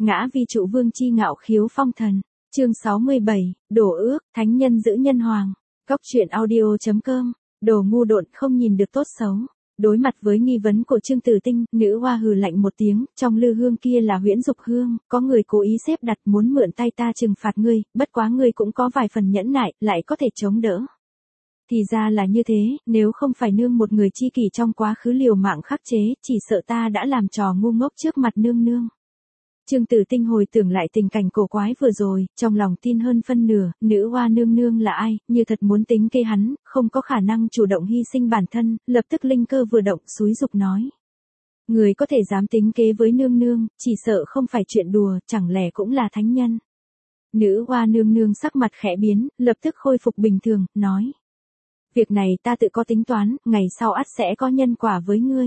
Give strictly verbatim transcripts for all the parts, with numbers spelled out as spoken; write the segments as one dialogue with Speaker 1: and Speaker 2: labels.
Speaker 1: Ngã vi trụ vương chi ngạo khiếu phong thần. Chương sáu mươi bảy, đổ ước, thánh nhân giữ nhân hoàng. Góc truyện audio chấm com. Đồ ngu độn không nhìn được tốt xấu. Đối mặt với nghi vấn của Trương Tử Tinh, nữ hoa hừ lạnh một tiếng, trong lư hương kia là huyễn dục hương, có người cố ý xếp đặt muốn mượn tay ta trừng phạt ngươi, bất quá ngươi cũng có vài phần nhẫn nại, lại có thể chống đỡ. Thì ra là như thế, nếu không phải nương một người chi kỷ trong quá khứ liều mạng khắc chế, chỉ sợ ta đã làm trò ngu ngốc trước mặt nương nương. Trương Tử Tinh hồi tưởng lại tình cảnh cổ quái vừa rồi, trong lòng tin hơn phân nửa, nữ hoa nương nương là ai, như thật muốn tính kế hắn, không có khả năng chủ động hy sinh bản thân, lập tức linh cơ vừa động xúi dục nói. Người có thể dám tính kế với nương nương, chỉ sợ không phải chuyện đùa, chẳng lẽ cũng là thánh nhân. Nữ hoa nương nương sắc mặt khẽ biến, lập tức khôi phục bình thường, nói. Việc này ta tự có tính toán, ngày sau ắt sẽ có nhân quả với ngươi.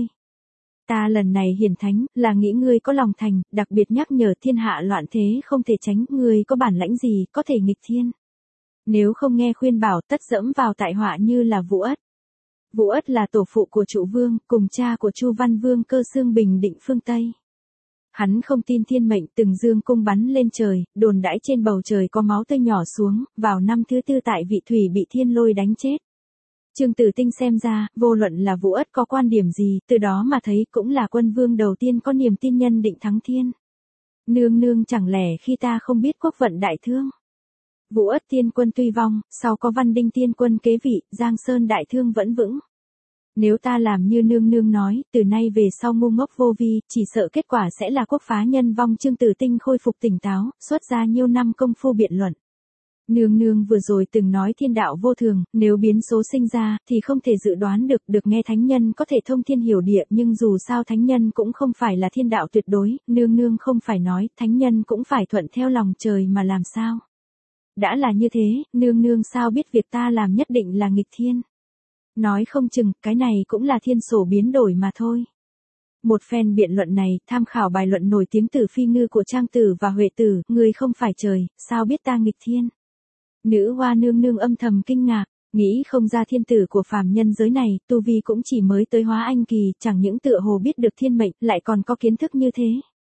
Speaker 1: Ta lần này hiển thánh, là nghĩ ngươi có lòng thành, đặc biệt nhắc nhở thiên hạ loạn thế không thể tránh, ngươi có bản lãnh gì, có thể nghịch thiên. Nếu không nghe khuyên bảo tất dẫm vào tại họa như là Vũ Ất. Vũ Ất là tổ phụ của Trụ Vương, cùng cha của Chu Văn Vương Cơ Xương bình định phương Tây. Hắn không tin thiên mệnh, từng dương cung bắn lên trời, đồn đãi trên bầu trời có máu tươi nhỏ xuống, vào năm thứ tư tại vị thủy bị thiên lôi đánh chết. Trương Tử Tinh xem ra, vô luận là Vũ Ất có quan điểm gì, từ đó mà thấy cũng là quân vương đầu tiên có niềm tin nhân định thắng thiên. Nương nương chẳng lẽ khi ta không biết quốc vận đại thương. Vũ Ất tiên quân tuy vong, sau có Văn Đinh tiên quân kế vị, Giang Sơn đại thương vẫn vững. Nếu ta làm như nương nương nói, từ nay về sau ngu ngốc vô vi, chỉ sợ kết quả sẽ là quốc phá nhân vong. Trương Tử Tinh khôi phục tỉnh táo, xuất ra nhiều năm công phu biện luận. Nương nương vừa rồi từng nói thiên đạo vô thường, nếu biến số sinh ra, thì không thể dự đoán được, được nghe thánh nhân có thể thông thiên hiểu địa, nhưng dù sao thánh nhân cũng không phải là thiên đạo tuyệt đối, nương nương không phải nói, thánh nhân cũng phải thuận theo lòng trời mà làm sao. Đã là như thế, nương nương sao biết việc ta làm nhất định là nghịch thiên. Nói không chừng, cái này cũng là thiên sổ biến đổi mà thôi. Một phen biện luận này, tham khảo bài luận nổi tiếng Tử Phi Ngư của Trang Tử và Huệ Tử, người không phải trời, sao biết ta nghịch thiên. Nữ hoa nương nương âm thầm kinh ngạc, nghĩ không ra thiên tử của phàm nhân giới này, tu vi cũng chỉ mới tới hóa anh kỳ, chẳng những tựa hồ biết được thiên mệnh, lại còn có kiến thức như thế.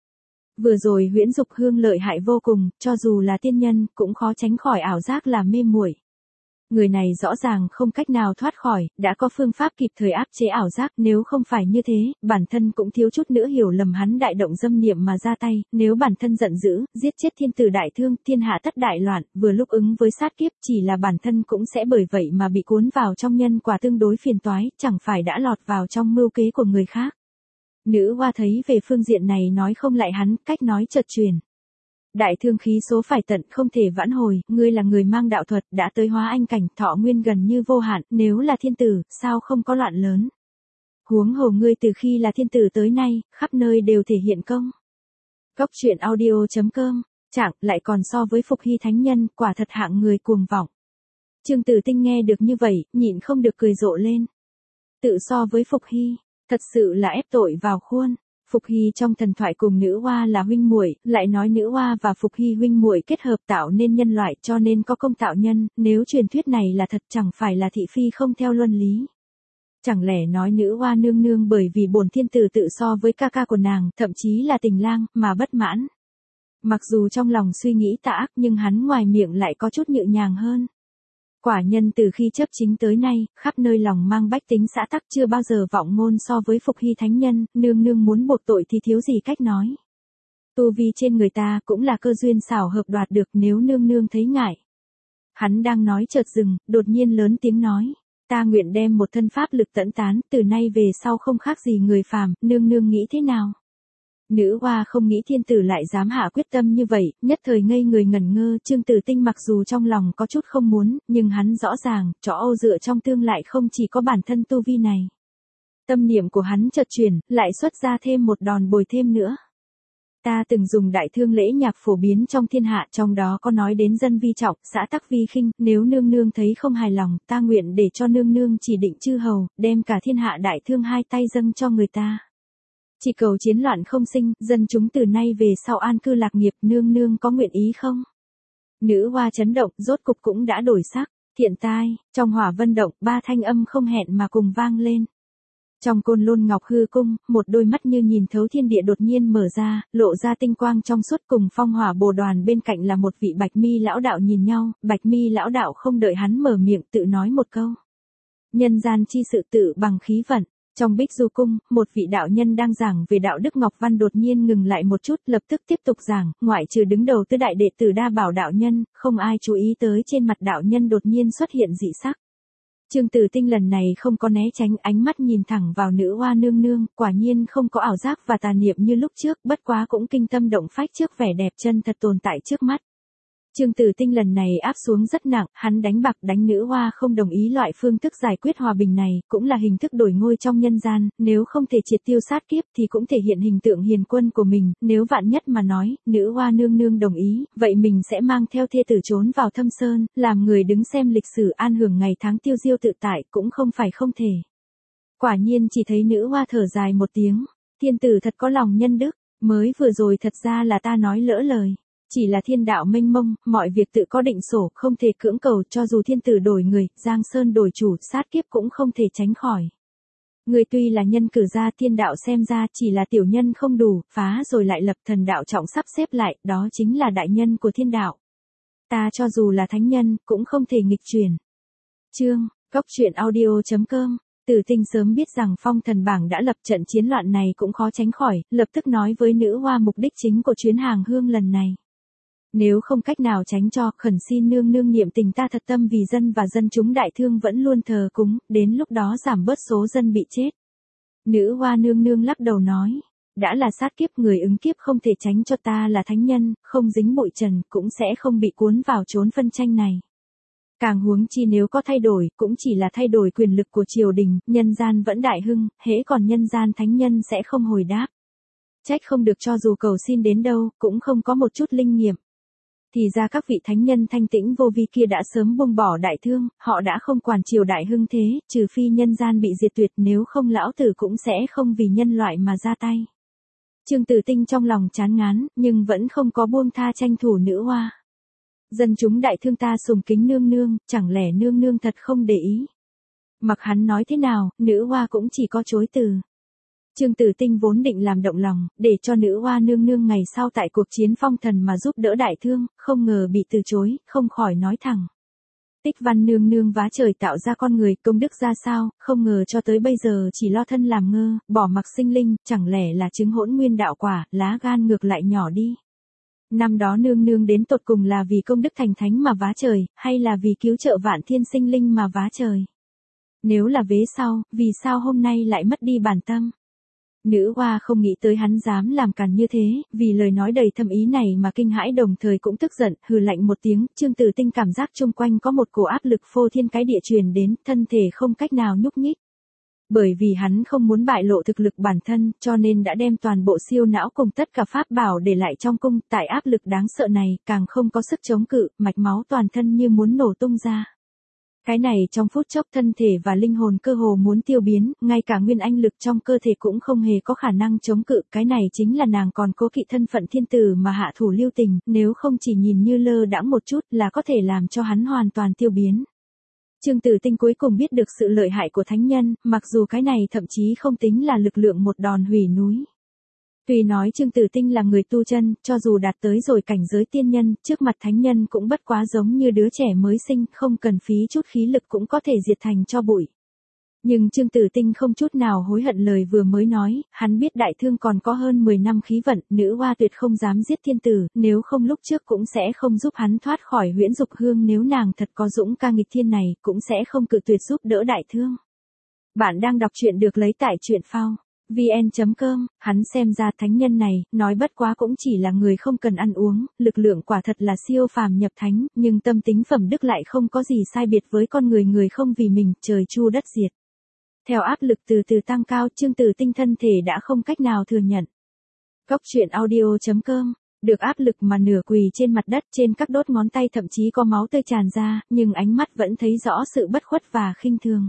Speaker 1: Vừa rồi huyễn dục hương lợi hại vô cùng, cho dù là tiên nhân, cũng khó tránh khỏi ảo giác là mê muội. Người này rõ ràng không cách nào thoát khỏi, đã có phương pháp kịp thời áp chế ảo giác, nếu không phải như thế, bản thân cũng thiếu chút nữa hiểu lầm hắn đại động dâm niệm mà ra tay, nếu bản thân giận dữ, giết chết thiên tử đại thương, thiên hạ tất đại loạn, vừa lúc ứng với sát kiếp, chỉ là bản thân cũng sẽ bởi vậy mà bị cuốn vào trong nhân quả tương đối phiền toái, chẳng phải đã lọt vào trong mưu kế của người khác. Nữ hoa thấy về phương diện này nói không lại hắn, cách nói chợt truyền. Đại thương khí số phải tận, không thể vãn hồi, ngươi là người mang đạo thuật, đã tới hóa anh cảnh, thọ nguyên gần như vô hạn, nếu là thiên tử, sao không có loạn lớn. Huống hồ ngươi từ khi là thiên tử tới nay, khắp nơi đều thể hiện công. Góc truyện audio chấm com, chẳng, lại còn so với Phục Hy thánh nhân, quả thật hạng người cuồng vọng. Trương Tử Tinh nghe được như vậy, nhịn không được cười rộ lên. Tự so với Phục Hy, thật sự là ép tội vào khuôn. Phục Hy trong thần thoại cùng nữ hoa là huynh muội, lại nói nữ hoa và Phục Hy huynh muội kết hợp tạo nên nhân loại, cho nên có công tạo nhân, nếu truyền thuyết này là thật chẳng phải là thị phi không theo luân lý. Chẳng lẽ nói nữ hoa nương nương bởi vì bổn thiên tử tự so với ca ca của nàng, thậm chí là tình lang, mà bất mãn. Mặc dù trong lòng suy nghĩ tà ác nhưng hắn ngoài miệng lại có chút nhẹ nhàng hơn. Quả nhân từ khi chấp chính tới nay, khắp nơi lòng mang bách tính xã tắc, chưa bao giờ vọng ngôn so với Phục Hy thánh nhân, nương nương muốn buộc tội thì thiếu gì cách nói. Tu vi trên người ta cũng là cơ duyên xảo hợp đoạt được, nếu nương nương thấy ngại. Hắn đang nói chợt dừng, đột nhiên lớn tiếng nói, ta nguyện đem một thân pháp lực tận tán, từ nay về sau không khác gì người phàm, nương nương nghĩ thế nào? Nữ hoa không nghĩ thiên tử lại dám hạ quyết tâm như vậy, nhất thời ngây người ngẩn ngơ. Trương Tử Tinh mặc dù trong lòng có chút không muốn, nhưng hắn rõ ràng, chỗ Âu dựa trong tương lại không chỉ có bản thân tu vi này. Tâm niệm của hắn chợt chuyển, lại xuất ra thêm một đòn bồi thêm nữa. Ta từng dùng đại thương lễ nhạc phổ biến trong thiên hạ, trong đó có nói đến dân vi trọng, xã tắc vi khinh, nếu nương nương thấy không hài lòng, ta nguyện để cho nương nương chỉ định chư hầu, đem cả thiên hạ đại thương hai tay dâng cho người ta. Chỉ cầu chiến loạn không sinh, dân chúng từ nay về sau an cư lạc nghiệp, nương nương có nguyện ý không? Nữ hoa chấn động, rốt cục cũng đã đổi sắc, thiện tai, trong hỏa vân động, ba thanh âm không hẹn mà cùng vang lên. Trong Côn Lôn Ngọc Hư Cung, một đôi mắt như nhìn thấu thiên địa đột nhiên mở ra, lộ ra tinh quang trong suốt, cùng phong hỏa bồ đoàn bên cạnh là một vị Bạch Mi lão đạo nhìn nhau, Bạch Mi lão đạo không đợi hắn mở miệng tự nói một câu. Nhân gian chi sự tự bằng khí vận. Trong Bích Du Cung, một vị đạo nhân đang giảng về đạo đức Ngọc Văn đột nhiên ngừng lại một chút, lập tức tiếp tục giảng, ngoại trừ đứng đầu tứ đại đệ tử Đa Bảo đạo nhân, không ai chú ý tới trên mặt đạo nhân đột nhiên xuất hiện dị sắc. Trương Tử Tinh lần này không có né tránh, ánh mắt nhìn thẳng vào nữ hoa nương nương, quả nhiên không có ảo giác và tà niệm như lúc trước, bất quá cũng kinh tâm động phách trước vẻ đẹp chân thật tồn tại trước mắt. Trương Tử Tinh lần này áp xuống rất nặng, hắn đánh bạc đánh nữ hoa không đồng ý loại phương thức giải quyết hòa bình này, cũng là hình thức đổi ngôi trong nhân gian, nếu không thể triệt tiêu sát kiếp thì cũng thể hiện hình tượng hiền quân của mình, nếu vạn nhất mà nói, nữ hoa nương nương đồng ý, vậy mình sẽ mang theo thê tử trốn vào thâm sơn, làm người đứng xem lịch sử an hưởng ngày tháng tiêu diêu tự tại, cũng không phải không thể. Quả nhiên chỉ thấy nữ hoa thở dài một tiếng, thiên tử thật có lòng nhân đức, mới vừa rồi thật ra là ta nói lỡ lời. Chỉ là thiên đạo mênh mông, mọi việc tự có định sổ, không thể cưỡng cầu, cho dù thiên tử đổi người, Giang Sơn đổi chủ, sát kiếp cũng không thể tránh khỏi. Người tuy là nhân cử ra, thiên đạo xem ra chỉ là tiểu nhân không đủ, phá rồi lại lập, thần đạo trọng sắp xếp lại, đó chính là đại nhân của thiên đạo. Ta cho dù là thánh nhân, cũng không thể nghịch chuyển. Chương, góc truyện audio chấm com. Tử Tinh sớm biết rằng phong thần bảng đã lập, trận chiến loạn này cũng khó tránh khỏi, lập tức nói với nữ hoa mục đích chính của chuyến hàng hương lần này. Nếu không cách nào tránh cho, khẩn xin nương nương niệm tình ta thật tâm vì dân và dân chúng đại thương vẫn luôn thờ cúng, đến lúc đó giảm bớt số dân bị chết. Nữ hoa nương nương lắc đầu nói, đã là sát kiếp, người ứng kiếp không thể tránh, cho ta là thánh nhân, không dính bụi trần, cũng sẽ không bị cuốn vào chốn phân tranh này. Càng huống chi nếu có thay đổi, cũng chỉ là thay đổi quyền lực của triều đình, nhân gian vẫn đại hưng, hễ còn nhân gian thánh nhân sẽ không hồi đáp. Trách không được cho dù cầu xin đến đâu, cũng không có một chút linh nghiệm. Thì ra các vị thánh nhân thanh tĩnh vô vi kia đã sớm buông bỏ đại thương, họ đã không quản triều đại hưng thế, trừ phi nhân gian bị diệt tuyệt, nếu không lão tử cũng sẽ không vì nhân loại mà ra tay. Trương Tử Tinh trong lòng chán ngán, nhưng vẫn không có buông tha tranh thủ nữ hoa. Dân chúng đại thương ta sùng kính nương nương, chẳng lẽ nương nương thật không để ý. Mặc hắn nói thế nào, nữ hoa cũng chỉ có chối từ. Trương Tử Tinh vốn định làm động lòng, để cho nữ hoa nương nương ngày sau tại cuộc chiến phong thần mà giúp đỡ đại thương, không ngờ bị từ chối, không khỏi nói thẳng. Tích Văn nương nương vá trời tạo ra con người, công đức ra sao, không ngờ cho tới bây giờ chỉ lo thân làm ngơ, bỏ mặc sinh linh, chẳng lẽ là chứng hỗn nguyên đạo quả, lá gan ngược lại nhỏ đi. Năm đó nương nương đến tột cùng là vì công đức thành thánh mà vá trời, hay là vì cứu trợ vạn thiên sinh linh mà vá trời? Nếu là vế sau, vì sao hôm nay lại mất đi bản tâm? Nữ hoa không nghĩ tới hắn dám làm càn như thế, vì lời nói đầy thâm ý này mà kinh hãi, đồng thời cũng tức giận, hừ lạnh một tiếng. Trương Tử Tinh cảm giác chung quanh có một cổ áp lực phô thiên cái địa truyền đến, thân thể không cách nào nhúc nhích. Bởi vì hắn không muốn bại lộ thực lực bản thân, cho nên đã đem toàn bộ siêu não cùng tất cả pháp bảo để lại trong cung, tại áp lực đáng sợ này, càng không có sức chống cự, mạch máu toàn thân như muốn nổ tung ra. Cái này trong phút chốc thân thể và linh hồn cơ hồ muốn tiêu biến, ngay cả nguyên anh lực trong cơ thể cũng không hề có khả năng chống cự, cái này chính là nàng còn cố kỵ thân phận thiên tử mà hạ thủ lưu tình, nếu không chỉ nhìn như lơ đãng một chút là có thể làm cho hắn hoàn toàn tiêu biến. Trương Tử Tinh cuối cùng biết được sự lợi hại của thánh nhân, mặc dù cái này thậm chí không tính là lực lượng một đòn hủy núi. Tuy nói Trương Tử Tinh là người tu chân, cho dù đạt tới rồi cảnh giới tiên nhân, trước mặt thánh nhân cũng bất quá giống như đứa trẻ mới sinh, không cần phí chút khí lực cũng có thể diệt thành cho bụi. Nhưng Trương Tử Tinh không chút nào hối hận lời vừa mới nói, hắn biết đại thương còn có hơn mười năm khí vận, nữ hoa tuyệt không dám giết thiên tử, nếu không lúc trước cũng sẽ không giúp hắn thoát khỏi huyễn dục hương, nếu nàng thật có dũng ca nghịch thiên này, cũng sẽ không cự tuyệt giúp đỡ đại thương. Bạn đang đọc truyện được lấy tại truyện phao vn chấm com, hắn xem ra thánh nhân này, nói bất quá cũng chỉ là người không cần ăn uống, lực lượng quả thật là siêu phàm nhập thánh, nhưng tâm tính phẩm đức lại không có gì sai biệt với con người, người không vì mình, trời chu đất diệt. Theo áp lực từ từ tăng cao, Trương Tử Tinh thân thể đã không cách nào thừa nhận. Góc truyện audio chấm com, được áp lực mà nửa quỳ trên mặt đất, trên các đốt ngón tay thậm chí có máu tươi tràn ra, nhưng ánh mắt vẫn thấy rõ sự bất khuất và khinh thường.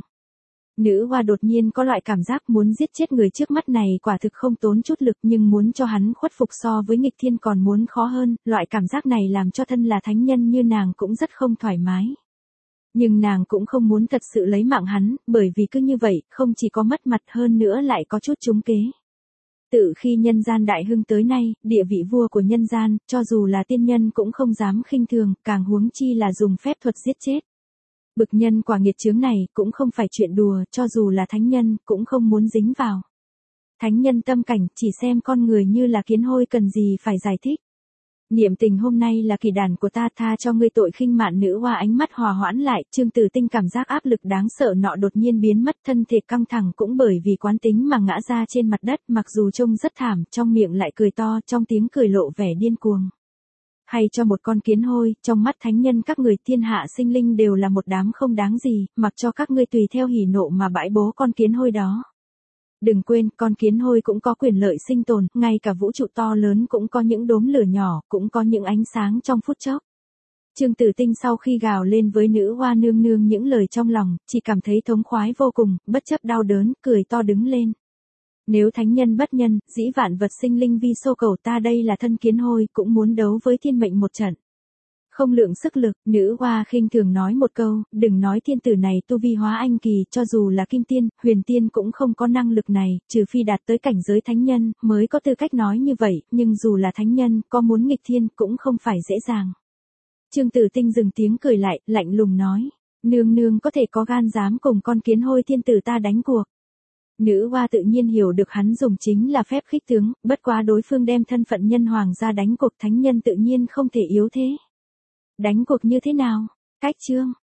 Speaker 1: Nữ hoa đột nhiên có loại cảm giác muốn giết chết người trước mắt này quả thực không tốn chút lực, nhưng muốn cho hắn khuất phục so với nghịch thiên còn muốn khó hơn, loại cảm giác này làm cho thân là thánh nhân như nàng cũng rất không thoải mái. Nhưng nàng cũng không muốn thật sự lấy mạng hắn, bởi vì cứ như vậy, không chỉ có mất mặt hơn nữa lại có chút trúng kế. Từ khi nhân gian đại hưng tới nay, địa vị vua của nhân gian, cho dù là tiên nhân cũng không dám khinh thường, càng huống chi là dùng phép thuật giết chết. Bực nhân quả nghiệt chướng này cũng không phải chuyện đùa, cho dù là thánh nhân cũng không muốn dính vào. Thánh nhân tâm cảnh chỉ xem con người như là kiến hôi, cần gì phải giải thích. Niệm tình hôm nay là kỳ đàn của ta, tha cho ngươi tội khinh mạn nữ hoa. Ánh mắt hòa hoãn lại, Trương Tử Tinh cảm giác áp lực đáng sợ nọ đột nhiên biến mất, thân thể căng thẳng cũng bởi vì quán tính mà ngã ra trên mặt đất, mặc dù trông rất thảm, trong miệng lại cười to, trong tiếng cười lộ vẻ điên cuồng. Hay cho một con kiến hôi, trong mắt thánh nhân các người thiên hạ sinh linh đều là một đám không đáng gì, mặc cho các ngươi tùy theo hỉ nộ mà bãi bố con kiến hôi đó. Đừng quên, con kiến hôi cũng có quyền lợi sinh tồn, ngay cả vũ trụ to lớn cũng có những đốm lửa nhỏ, cũng có những ánh sáng trong phút chốc. Trương Tử Tinh sau khi gào lên với nữ hoa nương nương những lời trong lòng, chỉ cảm thấy thống khoái vô cùng, bất chấp đau đớn, cười to đứng lên. Nếu thánh nhân bất nhân, dĩ vạn vật sinh linh vi xô cầu, ta đây là thân kiến hôi, cũng muốn đấu với thiên mệnh một trận. Không lượng sức lực, nữ hoa khinh thường nói một câu, đừng nói thiên tử này tu vi hóa anh kỳ, cho dù là kim tiên, huyền tiên cũng không có năng lực này, trừ phi đạt tới cảnh giới thánh nhân, mới có tư cách nói như vậy, nhưng dù là thánh nhân, có muốn nghịch thiên, cũng không phải dễ dàng. Trương Tử Tinh dừng tiếng cười lại, lạnh lùng nói, nương nương có thể có gan dám cùng con kiến hôi thiên tử ta đánh cuộc. Nữ hoa tự nhiên hiểu được hắn dùng chính là phép khích tướng, bất quá đối phương đem thân phận nhân hoàng ra đánh cuộc, thánh nhân tự nhiên không thể yếu thế. Đánh cuộc như thế nào? Cách chương